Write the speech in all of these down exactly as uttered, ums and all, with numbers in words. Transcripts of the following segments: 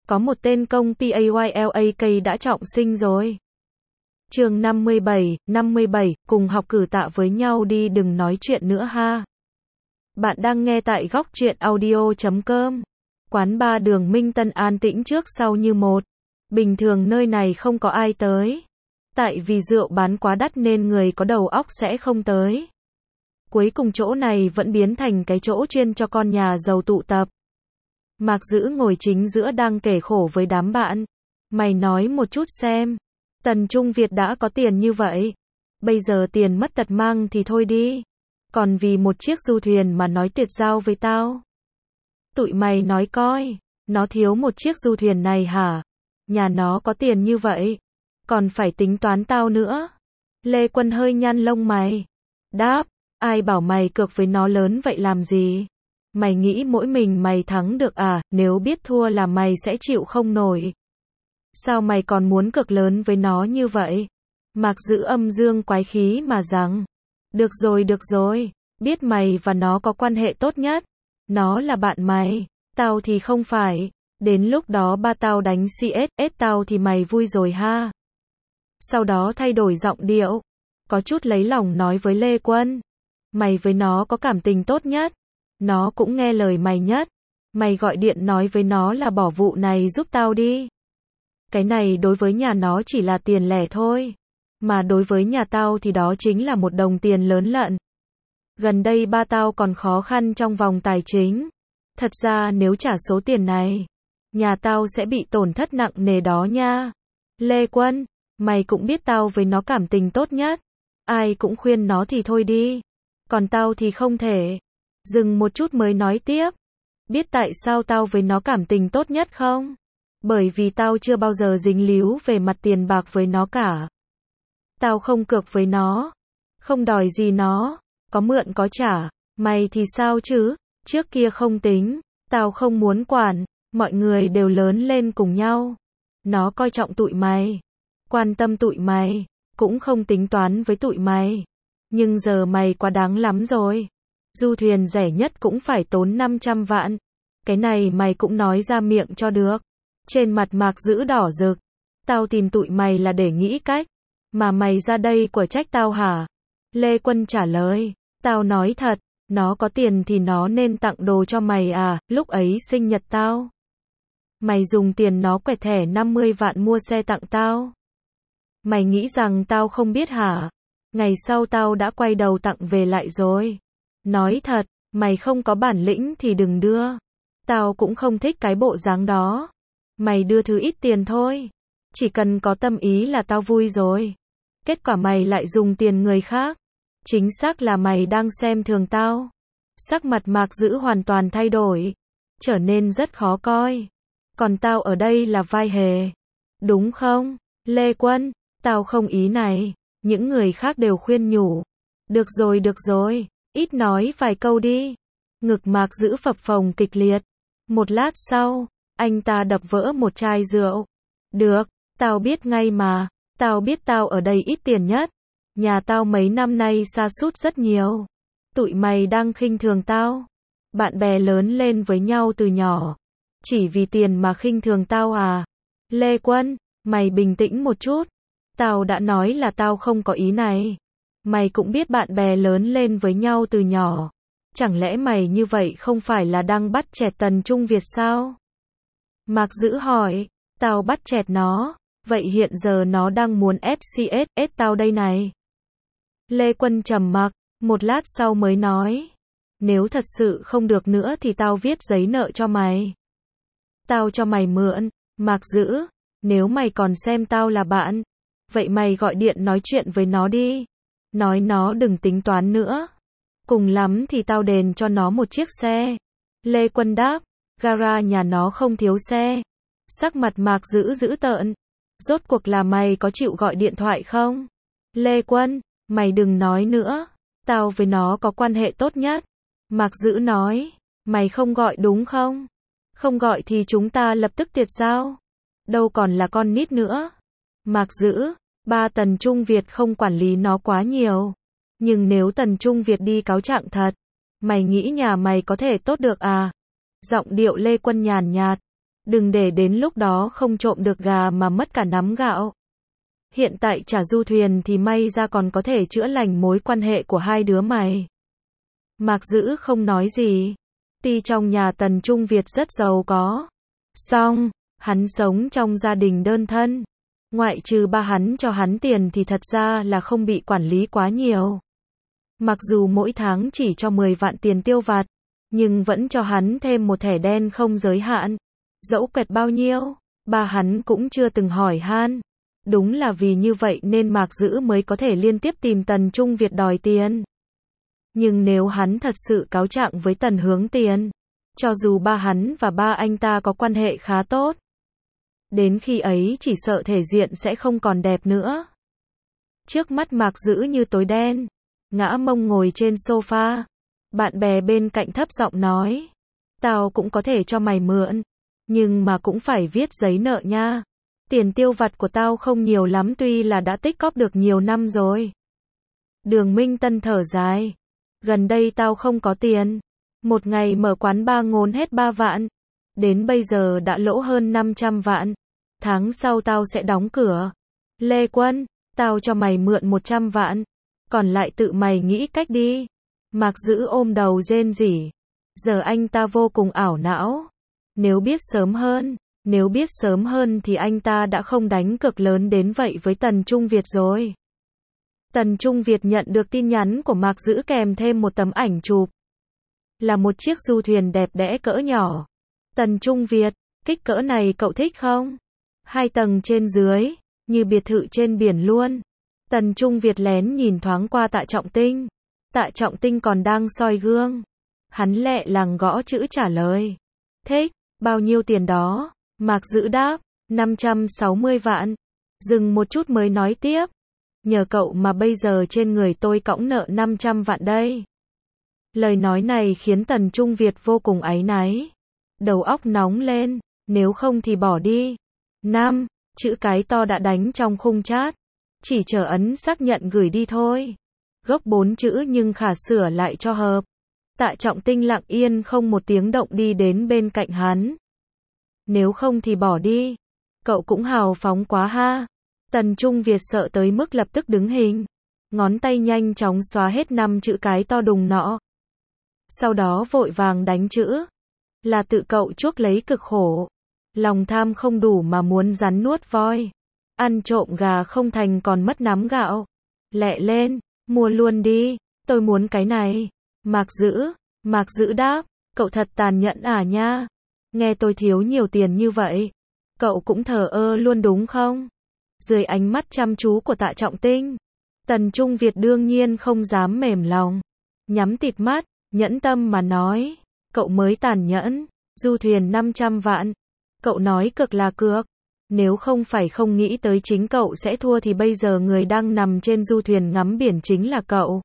có một tên công PAYLAK đã trọng sinh rồi. Chương năm mươi bảy, năm mươi bảy, cùng học cử tạ với nhau đi đừng nói chuyện nữa ha. Bạn đang nghe tại góc truyện audio chấm com. Quán bar đường Minh Tân an tĩnh trước sau như một. Bình thường nơi này không có ai tới. Tại vì rượu bán quá đắt nên người có đầu óc sẽ không tới. Cuối cùng chỗ này vẫn biến thành cái chỗ chuyên cho con nhà giàu tụ tập. Mạc Dữ ngồi chính giữa đang kể khổ với đám bạn. Mày nói một chút xem. Tần Trung Việt đã có tiền như vậy. Bây giờ tiền mất tật mang thì thôi đi. Còn vì một chiếc du thuyền mà nói tuyệt giao với tao. Tụi mày nói coi. Nó thiếu một chiếc du thuyền này hả? Nhà nó có tiền như vậy. Còn phải tính toán tao nữa. Lê Quân hơi nhăn lông mày. Đáp. Ai bảo mày cược với nó lớn vậy làm gì? Mày nghĩ mỗi mình mày thắng được à? Nếu biết thua là mày sẽ chịu không nổi. Sao mày còn muốn cược lớn với nó như vậy? Mạc Dữ âm dương quái khí mà rằng. Được rồi được rồi. Biết mày và nó có quan hệ tốt nhất. Nó là bạn mày. Tao thì không phải. Đến lúc đó ba tao đánh xê ét ét tao thì mày vui rồi ha. Sau đó thay đổi giọng điệu. Có chút lấy lòng nói với Lê Quân. Mày với nó có cảm tình tốt nhất. Nó cũng nghe lời mày nhất. Mày gọi điện nói với nó là bỏ vụ này giúp tao đi. Cái này đối với nhà nó chỉ là tiền lẻ thôi. Mà đối với nhà tao thì đó chính là một đồng tiền lớn lận. Gần đây ba tao còn khó khăn trong vòng tài chính. Thật ra nếu trả số tiền này, nhà tao sẽ bị tổn thất nặng nề đó nha. Lê Quân, mày cũng biết tao với nó cảm tình tốt nhất. Ai cũng khuyên nó thì thôi đi. Còn tao thì không thể. Dừng một chút mới nói tiếp. Biết tại sao tao với nó cảm tình tốt nhất không? Bởi vì tao chưa bao giờ dính líu về mặt tiền bạc với nó cả. Tao không cược với nó. Không đòi gì nó. Có mượn có trả. Mày thì sao chứ? Trước kia không tính. Tao không muốn quản. Mọi người đều lớn lên cùng nhau. Nó coi trọng tụi mày. Quan tâm tụi mày. Cũng không tính toán với tụi mày. Nhưng giờ mày quá đáng lắm rồi. Du thuyền rẻ nhất cũng phải tốn năm trăm vạn. Cái này mày cũng nói ra miệng cho được. Trên mặt Mạc Dữ đỏ rực. Tao tìm tụi mày là để nghĩ cách. Mà mày ra đây của trách tao hả? Lê Quân trả lời. Tao nói thật. Nó có tiền thì nó nên tặng đồ cho mày à. Lúc ấy sinh nhật tao. Mày dùng tiền nó quẹt thẻ năm mươi vạn mua xe tặng tao. Mày nghĩ rằng tao không biết hả? Ngày sau tao đã quay đầu tặng về lại rồi. Nói thật, mày không có bản lĩnh thì đừng đưa. Tao cũng không thích cái bộ dáng đó. Mày đưa thứ ít tiền thôi. Chỉ cần có tâm ý là tao vui rồi. Kết quả mày lại dùng tiền người khác. Chính xác là mày đang xem thường tao. Sắc mặt Mạc Dữ hoàn toàn thay đổi. Trở nên rất khó coi. Còn tao ở đây là vai hề. Đúng không? Lê Quân, tao không ý này. Những người khác đều khuyên nhủ. Được rồi được rồi. Ít nói vài câu đi. Ngực Mạc Dữ phập phồng kịch liệt. Một lát sau, anh ta đập vỡ một chai rượu. Được, tao biết ngay mà. Tao biết tao ở đây ít tiền nhất. Nhà tao mấy năm nay sa sút rất nhiều. Tụi mày đang khinh thường tao. Bạn bè lớn lên với nhau từ nhỏ. Chỉ vì tiền mà khinh thường tao à? Lê Quân, mày bình tĩnh một chút. Tao đã nói là tao không có ý này. Mày cũng biết bạn bè lớn lên với nhau từ nhỏ. Chẳng lẽ mày như vậy không phải là đang bắt chẹt Tần Trung Việt sao? Mạc Dữ hỏi. Tao bắt chẹt nó. Vậy hiện giờ nó đang muốn ép xê ét ét tao đây này. Lê Quân trầm mặc. Một lát sau mới nói. Nếu thật sự không được nữa thì tao viết giấy nợ cho mày. Tao cho mày mượn. Mạc Dữ. Nếu mày còn xem tao là bạn. Vậy mày gọi điện nói chuyện với nó đi. Nói nó đừng tính toán nữa. Cùng lắm thì tao đền cho nó một chiếc xe. Lê Quân đáp. Gara nhà nó không thiếu xe. Sắc mặt Mạc Dữ dữ tợn. Rốt cuộc là mày có chịu gọi điện thoại không? Lê Quân, mày đừng nói nữa. Tao với nó có quan hệ tốt nhất. Mạc Dữ nói. Mày không gọi đúng không? Không gọi thì chúng ta lập tức tiệt giao. Đâu còn là con nít nữa. Mạc Dữ. Ba Tần Trung Việt không quản lý nó quá nhiều. Nhưng nếu Tần Trung Việt đi cáo trạng thật, mày nghĩ nhà mày có thể tốt được à? Giọng điệu Lê Quân nhàn nhạt. Đừng để đến lúc đó không trộm được gà mà mất cả nắm gạo. Hiện tại trả du thuyền thì may ra còn có thể chữa lành mối quan hệ của hai đứa mày. Mạc Dữ không nói gì. Tuy trong nhà Tần Trung Việt rất giàu có. Song, hắn sống trong gia đình đơn thân. Ngoại trừ ba hắn cho hắn tiền thì thật ra là không bị quản lý quá nhiều. Mặc dù mỗi tháng chỉ cho mười vạn tiền tiêu vặt, nhưng vẫn cho hắn thêm một thẻ đen không giới hạn. Dẫu quẹt bao nhiêu, ba hắn cũng chưa từng hỏi han. Đúng là vì như vậy nên Mạc Dữ mới có thể liên tiếp tìm Tần Trung Việt đòi tiền. Nhưng nếu hắn thật sự cáo trạng với Tần Hướng Tiền, cho dù ba hắn và ba anh ta có quan hệ khá tốt, đến khi ấy chỉ sợ thể diện sẽ không còn đẹp nữa. Trước mắt Mạc Dữ như tối đen, ngã mông ngồi trên sofa. Bạn bè bên cạnh thấp giọng nói, tao cũng có thể cho mày mượn, nhưng mà cũng phải viết giấy nợ nha. Tiền tiêu vặt của tao không nhiều lắm tuy là đã tích cóp được nhiều năm rồi. Đường Minh Tân thở dài, gần đây tao không có tiền. Một ngày mở quán ba ngốn hết ba vạn. Đến bây giờ đã lỗ hơn năm trăm vạn. Tháng sau tao sẽ đóng cửa. Lê Quân, tao cho mày mượn một trăm vạn. Còn lại tự mày nghĩ cách đi. Mạc Dữ ôm đầu rên rỉ. Giờ anh ta vô cùng ảo não. Nếu biết sớm hơn, nếu biết sớm hơn thì anh ta đã không đánh cược lớn đến vậy với Tần Trung Việt rồi. Tần Trung Việt nhận được tin nhắn của Mạc Dữ kèm thêm một tấm ảnh chụp. Là một chiếc du thuyền đẹp đẽ cỡ nhỏ. Tần Trung Việt, kích cỡ này cậu thích không? Hai tầng trên dưới, như biệt thự trên biển luôn. Tần Trung Việt lén nhìn thoáng qua Tạ Trọng Tinh. Tạ Trọng Tinh còn đang soi gương. Hắn lẹ làng gõ chữ trả lời. Thích, bao nhiêu tiền đó? Mạc Dữ đáp, năm trăm sáu mươi vạn. Dừng một chút mới nói tiếp. Nhờ cậu mà bây giờ trên người tôi cõng nợ năm trăm vạn đây. Lời nói này khiến Tần Trung Việt vô cùng áy náy. Đầu óc nóng lên, nếu không thì bỏ đi. Năm, chữ cái to đã đánh trong khung chat. Chỉ chờ ấn xác nhận gửi đi thôi. Gốc bốn chữ nhưng khả sửa lại cho hợp. Tạ Trọng Tinh lặng yên không một tiếng động đi đến bên cạnh hắn. Nếu không thì bỏ đi. Cậu cũng hào phóng quá ha. Tần Trung Việt sợ tới mức lập tức đứng hình. Ngón tay nhanh chóng xóa hết năm chữ cái to đùng nọ. Sau đó vội vàng đánh chữ. Là tự cậu chuốc lấy cực khổ. Lòng tham không đủ mà muốn rắn nuốt voi. Ăn trộm gà không thành còn mất nắm gạo. Lẹ lên, mua luôn đi, tôi muốn cái này. Mạc Dữ, Mạc Dữ đáp, cậu thật tàn nhẫn à nha. Nghe tôi thiếu nhiều tiền như vậy. Cậu cũng thờ ơ luôn đúng không? Dưới ánh mắt chăm chú của Tạ Trọng Tinh, Tần Trung Việt đương nhiên không dám mềm lòng. Nhắm tịt mắt, nhẫn tâm mà nói. Cậu mới tàn nhẫn, du thuyền năm trăm vạn. Cậu nói cược là cược. Nếu không phải không nghĩ tới chính cậu sẽ thua thì bây giờ người đang nằm trên du thuyền ngắm biển chính là cậu.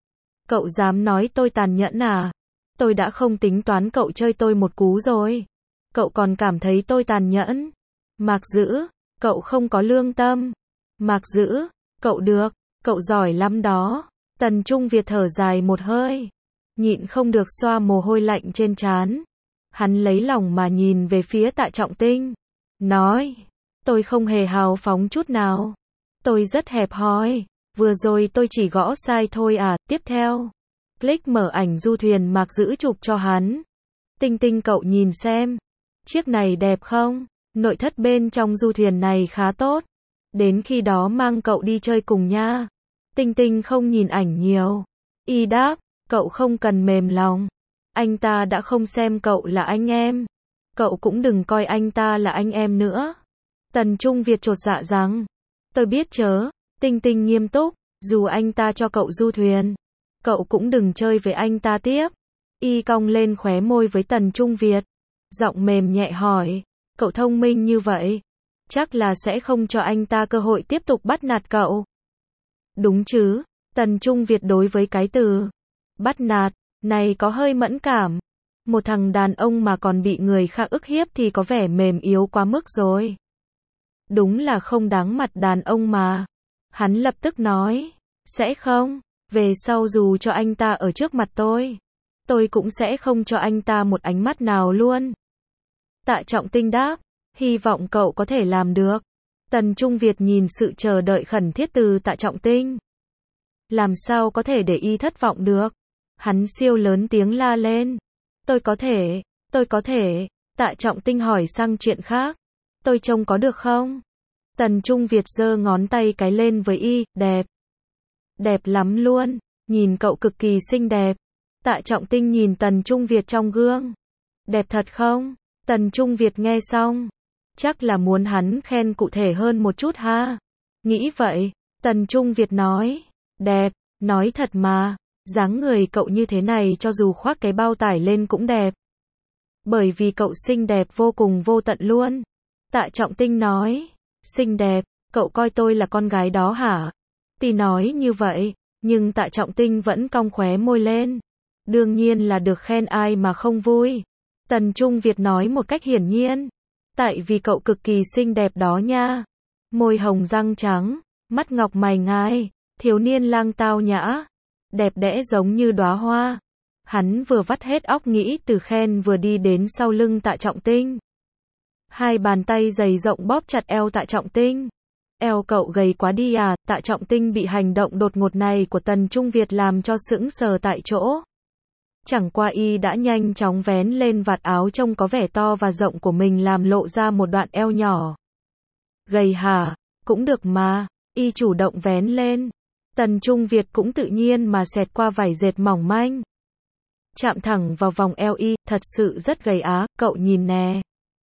Cậu dám nói tôi tàn nhẫn à? Tôi đã không tính toán cậu chơi tôi một cú rồi. Cậu còn cảm thấy tôi tàn nhẫn. Mạc Dữ, cậu không có lương tâm. Mạc Dữ, cậu được, cậu giỏi lắm đó. Tần Trung Việt thở dài một hơi. Nhịn không được xoa mồ hôi lạnh trên trán. Hắn lấy lòng mà nhìn về phía Tạ Trọng Tinh. Nói, tôi không hề hào phóng chút nào. Tôi rất hẹp hòi. Vừa rồi tôi chỉ gõ sai thôi à. Tiếp theo, click mở ảnh du thuyền Mạc Dữ chụp cho hắn. Tinh Tinh cậu nhìn xem. Chiếc này đẹp không? Nội thất bên trong du thuyền này khá tốt. Đến khi đó mang cậu đi chơi cùng nha. Tinh Tinh không nhìn ảnh nhiều. Y đáp, cậu không cần mềm lòng. Anh ta đã không xem cậu là anh em. Cậu cũng đừng coi anh ta là anh em nữa. Tần Trung Việt chột dạ rằng, tôi biết chớ. Tinh Tinh nghiêm túc, dù anh ta cho cậu du thuyền, cậu cũng đừng chơi với anh ta tiếp. Y cong lên khóe môi với Tần Trung Việt. Giọng mềm nhẹ hỏi, cậu thông minh như vậy, chắc là sẽ không cho anh ta cơ hội tiếp tục bắt nạt cậu. Đúng chứ, Tần Trung Việt đối với cái từ bắt nạt này có hơi mẫn cảm. Một thằng đàn ông mà còn bị người khác ức hiếp thì có vẻ mềm yếu quá mức rồi. Đúng là không đáng mặt đàn ông mà. Hắn lập tức nói, sẽ không, về sau dù cho anh ta ở trước mặt tôi, tôi cũng sẽ không cho anh ta một ánh mắt nào luôn. Tạ Trọng Tinh đáp, hy vọng cậu có thể làm được. Tần Trung Việt nhìn sự chờ đợi khẩn thiết từ Tạ Trọng Tinh. Làm sao có thể để y thất vọng được? Hắn siêu lớn tiếng la lên. Tôi có thể, tôi có thể. Tạ Trọng Tinh hỏi sang chuyện khác. Tôi trông có được không? Tần Trung Việt giơ ngón tay cái lên với y, đẹp. Đẹp lắm luôn, nhìn cậu cực kỳ xinh đẹp. Tạ Trọng Tinh nhìn Tần Trung Việt trong gương. Đẹp thật không? Tần Trung Việt nghe xong. Chắc là muốn hắn khen cụ thể hơn một chút ha. Nghĩ vậy, Tần Trung Việt nói. Đẹp, nói thật mà. Dáng người cậu như thế này cho dù khoác cái bao tải lên cũng đẹp. Bởi vì cậu xinh đẹp vô cùng vô tận luôn. Tạ Trọng Tinh nói. Xinh đẹp, cậu coi tôi là con gái đó hả? Tuy nói như vậy, nhưng Tạ Trọng Tinh vẫn cong khóe môi lên. Đương nhiên là được khen ai mà không vui. Tần Trung Việt nói một cách hiển nhiên. Tại vì cậu cực kỳ xinh đẹp đó nha. Môi hồng răng trắng, mắt ngọc mày ngài, thiếu niên lang tao nhã. Đẹp đẽ giống như đóa hoa. Hắn vừa vắt hết óc nghĩ từ khen vừa đi đến sau lưng Tạ Trọng Tinh. Hai bàn tay dày rộng bóp chặt eo Tạ Trọng Tinh. Eo cậu gầy quá đi à? Tạ Trọng Tinh bị hành động đột ngột này của Tần Trung Việt làm cho sững sờ tại chỗ. Chẳng qua y đã nhanh chóng vén lên vạt áo trông có vẻ to và rộng của mình làm lộ ra một đoạn eo nhỏ. Gầy hả? Cũng được mà. Y chủ động vén lên. Tần Trung Việt cũng tự nhiên mà xẹt qua vải dệt mỏng manh. Chạm thẳng vào vòng eo y, thật sự rất gầy á, cậu nhìn nè.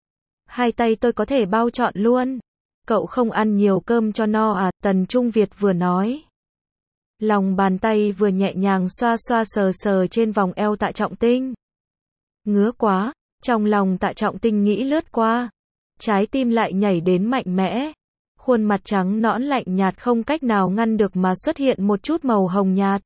Hai tay tôi có thể bao trọn luôn. Cậu không ăn nhiều cơm cho no à? Tần Trung Việt vừa nói. Lòng bàn tay vừa nhẹ nhàng xoa xoa sờ sờ trên vòng eo Tạ Trọng Tinh. Ngứa quá, trong lòng Tạ Trọng Tinh nghĩ lướt qua. Trái tim lại nhảy đến mạnh mẽ. Khuôn mặt trắng nõn lạnh nhạt không cách nào ngăn được mà xuất hiện một chút màu hồng nhạt.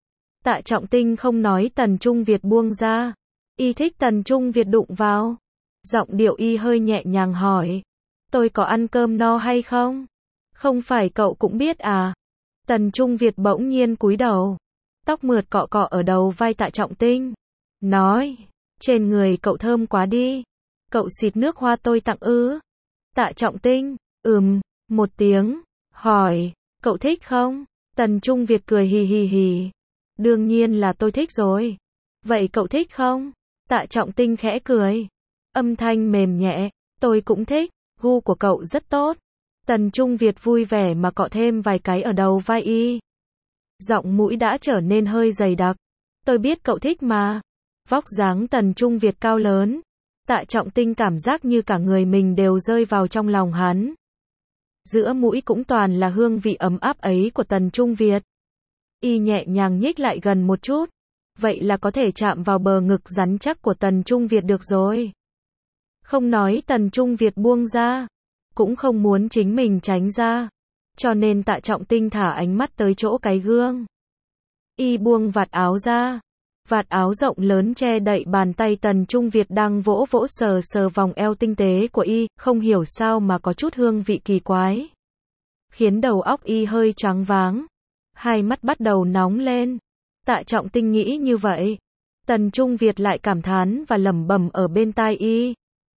Tạ Trọng Tinh không nói Tần Trung Việt buông ra. Y thích Tần Trung Việt đụng vào. Giọng điệu y hơi nhẹ nhàng hỏi. Tôi có ăn cơm no hay không? Không phải cậu cũng biết à? Tần Trung Việt bỗng nhiên cúi đầu. Tóc mượt cọ cọ ở đầu vai Tạ Trọng Tinh. Nói. Trên người cậu thơm quá đi. Cậu xịt nước hoa tôi tặng ư? Tạ Trọng Tinh. Ừm. Một tiếng. Hỏi. Cậu thích không? Tần Trung Việt cười hì hì hì. Đương nhiên là tôi thích rồi. Vậy cậu thích không? Tạ Trọng Tinh khẽ cười. Âm thanh mềm nhẹ. Tôi cũng thích. Gu của cậu rất tốt. Tần Trung Việt vui vẻ mà cọ thêm vài cái ở đầu vai y. Giọng mũi đã trở nên hơi dày đặc. Tôi biết cậu thích mà. Vóc dáng Tần Trung Việt cao lớn. Tạ Trọng Tinh cảm giác như cả người mình đều rơi vào trong lòng hắn. Giữa mũi cũng toàn là hương vị ấm áp ấy của Tần Trung Việt. Y nhẹ nhàng nhích lại gần một chút. Vậy là có thể chạm vào bờ ngực rắn chắc của Tần Trung Việt được rồi. Không nói Tần Trung Việt buông ra. Cũng không muốn chính mình tránh ra. Cho nên Tạ Trọng Tinh thả ánh mắt tới chỗ cái gương. Y buông vạt áo ra. Vạt áo rộng lớn che đậy bàn tay Tần Trung Việt đang vỗ vỗ sờ sờ vòng eo tinh tế của y, không hiểu sao mà có chút hương vị kỳ quái. Khiến đầu óc y hơi choáng váng. Hai mắt bắt đầu nóng lên. Tạ Trọng Tinh nghĩ như vậy. Tần Trung Việt lại cảm thán và lẩm bẩm ở bên tai y.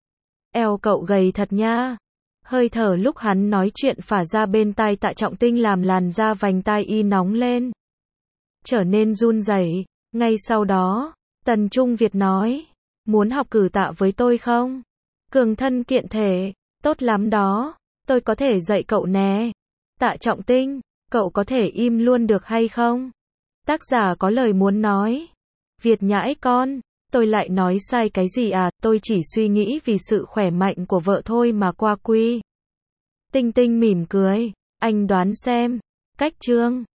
Eo cậu gầy thật nha. Hơi thở lúc hắn nói chuyện phả ra bên tai Tạ Trọng Tinh làm làn da vành tai y nóng lên. Trở nên run rẩy. Ngay sau đó, Tần Trung Việt nói. Muốn học cử tạ với tôi không? Cường thân kiện thể. Tốt lắm đó. Tôi có thể dạy cậu nè. Tạ Trọng Tinh, cậu có thể im luôn được hay không? Tác giả có lời muốn nói. Việt nhãi con. Tôi lại nói sai cái gì à? Tôi chỉ suy nghĩ vì sự khỏe mạnh của vợ thôi mà qua quy. Tinh Tinh mỉm cười. Anh đoán xem. Cách chương.